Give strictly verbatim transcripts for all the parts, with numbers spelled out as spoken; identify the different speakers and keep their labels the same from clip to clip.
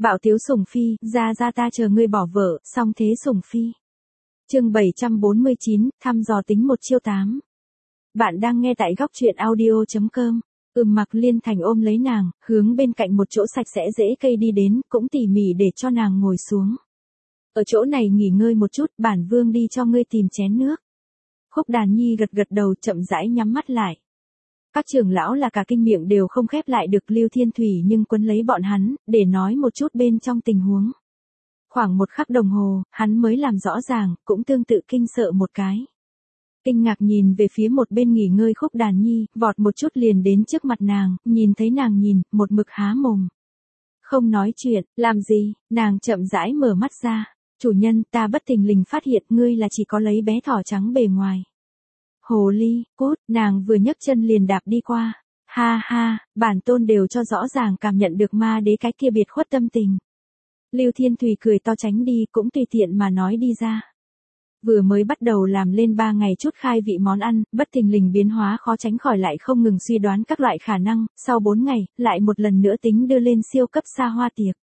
Speaker 1: Bạo tiếu sủng phi, ra ra ta chờ ngươi bỏ vợ, xong thế sủng phi. Chương bảy trăm bốn mươi chín, thăm dò tính một chiêu tám. Bạn đang nghe tại góc truyện audio chấm com. Ừm Mạc Liên Thành ôm lấy nàng, hướng bên cạnh một chỗ sạch sẽ dễ cây đi đến, cũng tỉ mỉ để cho nàng ngồi xuống. Ở chỗ này nghỉ ngơi một chút, bản vương đi cho ngươi tìm chén nước. Khúc Đàn Nhi gật gật đầu, chậm rãi nhắm mắt lại. Các trưởng lão là cả kinh miệng đều không khép lại được Lưu Thiên Thủy nhưng quấn lấy bọn hắn, để nói một chút bên trong tình huống. Khoảng một khắc đồng hồ, hắn mới làm rõ ràng, cũng tương tự kinh sợ một cái. Kinh ngạc nhìn về phía một bên nghỉ ngơi Khúc Đàn Nhi, vọt một chút liền đến trước mặt nàng, nhìn thấy nàng nhìn, một mực há mồm. Không nói chuyện, làm gì, nàng chậm rãi mở mắt ra. Chủ nhân, ta bất thình lình phát hiện ngươi là chỉ có lấy bé thỏ trắng bề ngoài. Hồ ly, cút, nàng vừa nhấc chân liền đạp đi qua. Ha ha, bản tôn đều cho rõ ràng cảm nhận được ma đế cái kia biệt khuất tâm tình. Lưu Thiên Thủy cười to tránh đi, cũng tùy tiện mà nói đi ra. Vừa mới bắt đầu làm lên ba ngày chút khai vị món ăn, bất thình lình biến hóa khó tránh khỏi lại không ngừng suy đoán các loại khả năng, sau bốn ngày, lại một lần nữa tính đưa lên siêu cấp xa hoa tiệc.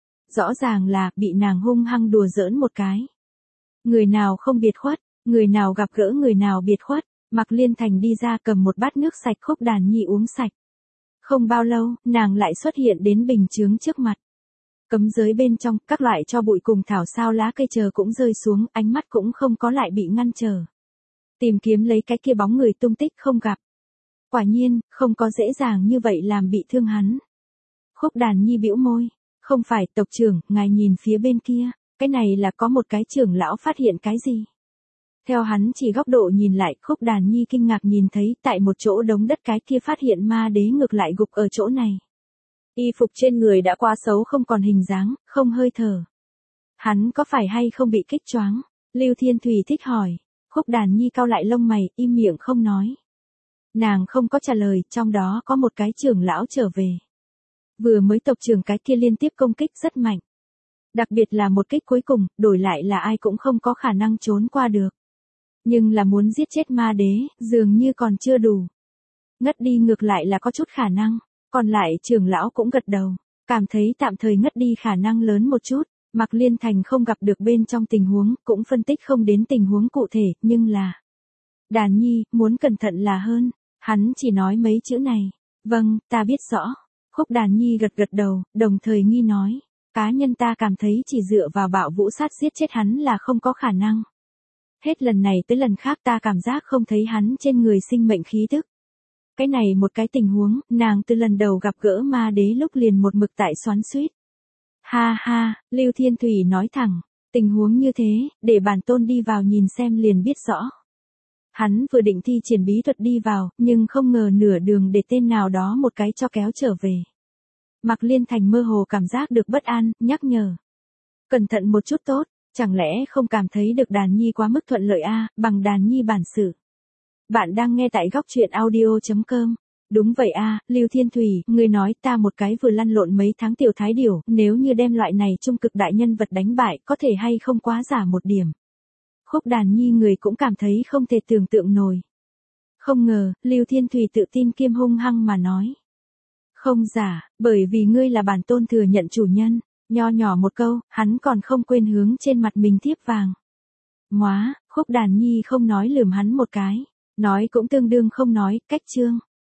Speaker 1: Rõ ràng là, bị nàng hung hăng đùa giỡn một cái. Người nào không biệt khuất, người nào gặp gỡ người nào biệt khuất, Mạc Liên Thành đi ra cầm một bát nước sạch Khúc Đàn Nhi uống sạch. Không bao lâu, nàng lại xuất hiện đến bình chướng trước mặt. Cấm giới bên trong, các loại cho bụi cùng thảo sao lá cây chờ cũng rơi xuống, ánh mắt cũng không có lại bị ngăn trở. Tìm kiếm lấy cái kia bóng người tung tích không gặp. Quả nhiên, không có dễ dàng như vậy làm bị thương hắn. Khúc Đàn Nhi bĩu môi. Không phải, tộc trưởng, ngài nhìn phía bên kia, cái này là có một cái trưởng lão phát hiện cái gì? Theo hắn chỉ góc độ nhìn lại, Khúc Đàn Nhi kinh ngạc nhìn thấy, tại một chỗ đống đất cái kia phát hiện ma đế ngược lại gục ở chỗ này. Y phục trên người đã quá xấu không còn hình dáng, không hơi thở. Hắn có phải hay không bị kích choáng? Lưu Thiên Thủy thích hỏi. Khúc Đàn Nhi cau lại lông mày, im miệng không nói. Nàng không có trả lời, trong đó có một cái trưởng lão trở về. Vừa mới tộc trưởng cái kia liên tiếp công kích rất mạnh. Đặc biệt là một kích cuối cùng, đổi lại là ai cũng không có khả năng trốn qua được. Nhưng là muốn giết chết ma đế, dường như còn chưa đủ. Ngất đi ngược lại là có chút khả năng, còn lại trưởng lão cũng gật đầu, cảm thấy tạm thời ngất đi khả năng lớn một chút. Mạc Liên Thành không gặp được bên trong tình huống, cũng phân tích không đến tình huống cụ thể, nhưng là... Đàn Nhi, muốn cẩn thận là hơn, hắn chỉ nói mấy chữ này. Vâng, ta biết rõ. Khúc Đàn Nhi gật gật đầu, đồng thời nghi nói, cá nhân ta cảm thấy chỉ dựa vào bạo vũ sát giết chết hắn là không có khả năng. Hết lần này tới lần khác ta cảm giác không thấy hắn trên người sinh mệnh khí tức. Cái này một cái tình huống, nàng từ lần đầu gặp gỡ ma đế lúc liền một mực tại xoắn xuýt. Ha ha, Lưu Thiên Thủy nói thẳng, tình huống như thế, để bản tôn đi vào nhìn xem liền biết rõ. Hắn vừa định thi triển bí thuật đi vào, nhưng không ngờ nửa đường để tên nào đó một cái cho kéo trở về. Mạc Liên Thành mơ hồ cảm giác được bất an, nhắc nhở. Cẩn thận một chút tốt, chẳng lẽ không cảm thấy được Đàn Nhi quá mức thuận lợi a, à, bằng Đàn Nhi bản sự. Bạn đang nghe tại góc truyện audio chấm com. Đúng vậy a, à, Lưu Thiên Thủy, ngươi nói ta một cái vừa lăn lộn mấy tháng tiểu thái điểu, nếu như đem loại này trung cực đại nhân vật đánh bại, có thể hay không quá giả một điểm. Khúc Đàn Nhi người cũng cảm thấy không thể tưởng tượng nổi. Không ngờ, Lưu Thiên Thủy tự tin kiêm hung hăng mà nói. Không giả, bởi vì ngươi là bản tôn thừa nhận chủ nhân, nho nhỏ một câu, hắn còn không quên hướng trên mặt mình thiếp vàng. Móa, Khúc Đàn Nhi không nói lườm hắn một cái, nói cũng tương đương không nói, cách chương.